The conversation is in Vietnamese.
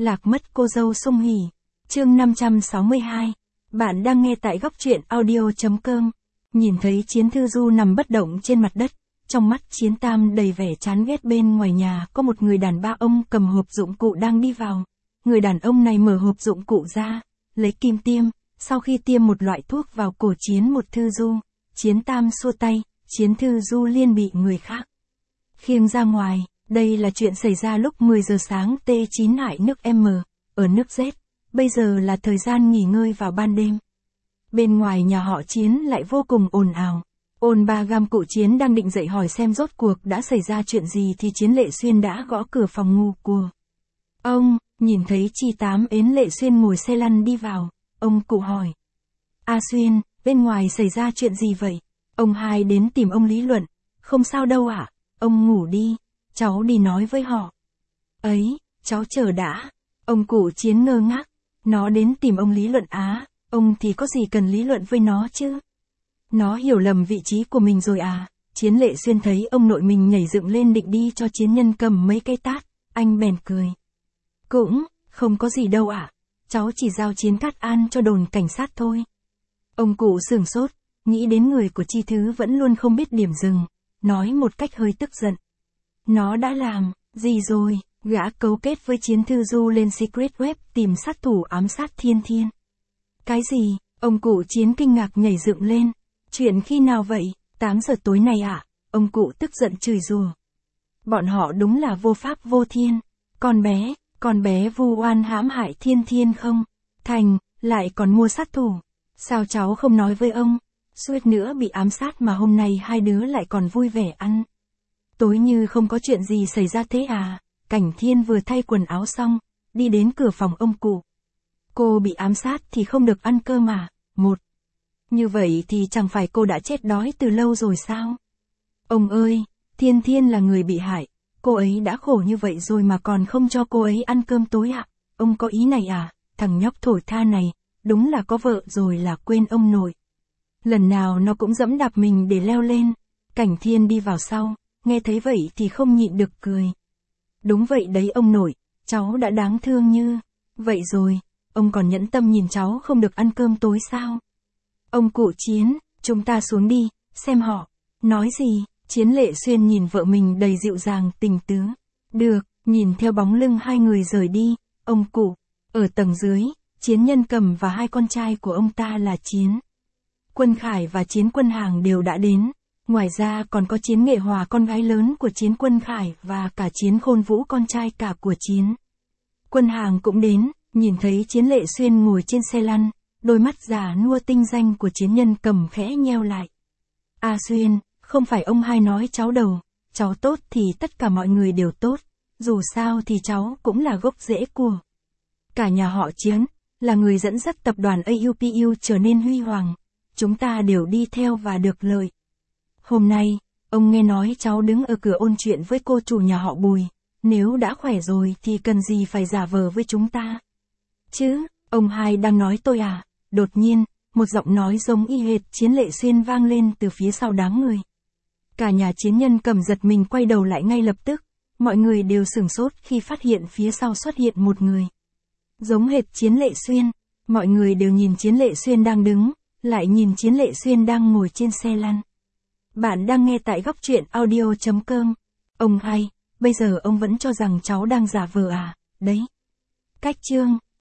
Lạc mất cô dâu Sung Hỉ. Chương 562. Bạn đang nghe tại góc truyện audio.com. Nhìn thấy Chiến Thư Du nằm bất động trên mặt đất, trong mắt Chiến Tam đầy vẻ chán ghét. Bên ngoài nhà có một người đàn bà ông cầm hộp dụng cụ đang đi vào. Người đàn ông này mở hộp dụng cụ ra, lấy kim tiêm, sau khi tiêm một loại thuốc vào cổ Chiến Thư Du, Chiến Tam xua tay, Chiến Thư Du liền bị người khác khiêng ra ngoài. Đây là chuyện xảy ra lúc 10 giờ sáng T9 tại nước M, ở nước Z, bây giờ là thời gian nghỉ ngơi vào ban đêm. Bên ngoài nhà họ Chiến lại vô cùng ồn ào. Ôn ba gam cụ Chiến đang định dậy hỏi xem rốt cuộc đã xảy ra chuyện gì thì Chiến Lệ Xuyên đã gõ cửa phòng ngủ của ông, nhìn thấy Chi Tám ến Lệ Xuyên ngồi xe lăn đi vào, ông cụ hỏi. A Xuyên, bên ngoài xảy ra chuyện gì vậy? Ông hai đến tìm ông lý luận. Không sao đâu ạ, ông ngủ đi, cháu đi nói với họ. Ấy, cháu chờ đã. Ông cụ Chiến ngơ ngác. Nó đến tìm ông lý luận á, ông thì có gì cần lý luận với nó chứ? Nó hiểu lầm vị trí của mình rồi à? Chiến Lệ Xuyên thấy ông nội mình nhảy dựng lên định đi cho Chiến Nhân cầm mấy cái tát, anh bèn cười. Cũng, không có gì đâu ạ, cháu chỉ giao Chiến Cát An cho đồn cảnh sát thôi. Ông cụ sửng sốt, nghĩ đến người của Chi Thứ vẫn luôn không biết điểm dừng, nói một cách hơi tức giận. Nó đã làm gì rồi? Gã cấu kết với Chiến Thư Du lên Secret Web tìm sát thủ ám sát Thiên Thiên. Cái gì? Ông cụ Chiến kinh ngạc nhảy dựng lên. Chuyện khi nào vậy? 8 giờ tối nay ạ. Ông cụ tức giận chửi rủa. Bọn họ đúng là vô pháp vô thiên. Con bé vu oan hãm hại Thiên Thiên không? Thành, lại còn mua sát thủ. Sao cháu không nói với ông? Suýt nữa bị ám sát mà hôm nay hai đứa lại còn vui vẻ ăn tối như không có chuyện gì xảy ra thế à? Cảnh Thiên vừa thay quần áo xong, đi đến cửa phòng ông cụ. Cô bị ám sát thì không được ăn cơm mà. Như vậy thì chẳng phải cô đã chết đói từ lâu rồi sao? Ông ơi, Thiên Thiên là người bị hại, cô ấy đã khổ như vậy rồi mà còn không cho cô ấy ăn cơm tối ạ. Ông có ý này à? Thằng nhóc thổi tha này, đúng là có vợ rồi là quên ông nội. Lần nào nó cũng dẫm đạp mình để leo lên. Cảnh Thiên đi vào sau, nghe thấy vậy thì không nhịn được cười. Đúng vậy đấy ông nội, cháu đã đáng thương như vậy rồi, ông còn nhẫn tâm nhìn cháu không được ăn cơm tối sao? Ông cụ Chiến, chúng ta xuống đi, xem họ nói gì. Chiến Lệ Xuyên nhìn vợ mình đầy dịu dàng tình tứ. Được, nhìn theo bóng lưng hai người rời đi, ông cụ, ở tầng dưới, Chiến Nhân Cầm và hai con trai của ông ta là Chiến Quân Khải và Chiến Quân Hàng đều đã đến. Ngoài ra còn có Chiến Nghệ Hòa con gái lớn của Chiến Quân Khải và cả Chiến Khôn Vũ con trai cả của Chiến Quân Hàng cũng đến. Nhìn thấy Chiến Lệ Xuyên ngồi trên xe lăn, đôi mắt già nua tinh danh của Chiến Nhân Cầm khẽ nheo lại. A Xuyên, không phải ông hai nói cháu đâu, cháu tốt thì tất cả mọi người đều tốt, dù sao thì cháu cũng là gốc rễ của cả nhà họ Chiến, là người dẫn dắt tập đoàn AUPU trở nên huy hoàng, chúng ta đều đi theo và được lợi. Hôm nay, ông nghe nói cháu đứng ở cửa ôn chuyện với cô chủ nhà họ Bùi, nếu đã khỏe rồi thì cần gì phải giả vờ với chúng ta? Chứ, ông hai đang nói tôi à? Đột nhiên, một giọng nói giống y hệt Chiến Lệ Xuyên vang lên từ phía sau đám người. Cả nhà Chiến Nhân Cầm giật mình quay đầu lại ngay lập tức, mọi người đều sửng sốt khi phát hiện phía sau xuất hiện một người giống hệt Chiến Lệ Xuyên. Mọi người đều nhìn Chiến Lệ Xuyên đang đứng, lại nhìn Chiến Lệ Xuyên đang ngồi trên xe lăn. Bạn đang nghe tại góc truyện audio.com. Ông hai, bây giờ ông vẫn cho rằng cháu đang giả vờ à? Đấy. Cách chương